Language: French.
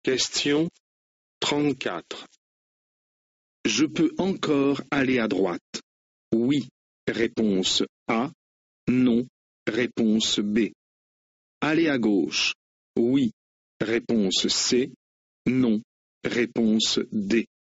Question 34. Je peux encore aller à droite. Oui, réponse A. Non, réponse B. Aller à gauche. Oui, réponse C. Non, réponse D.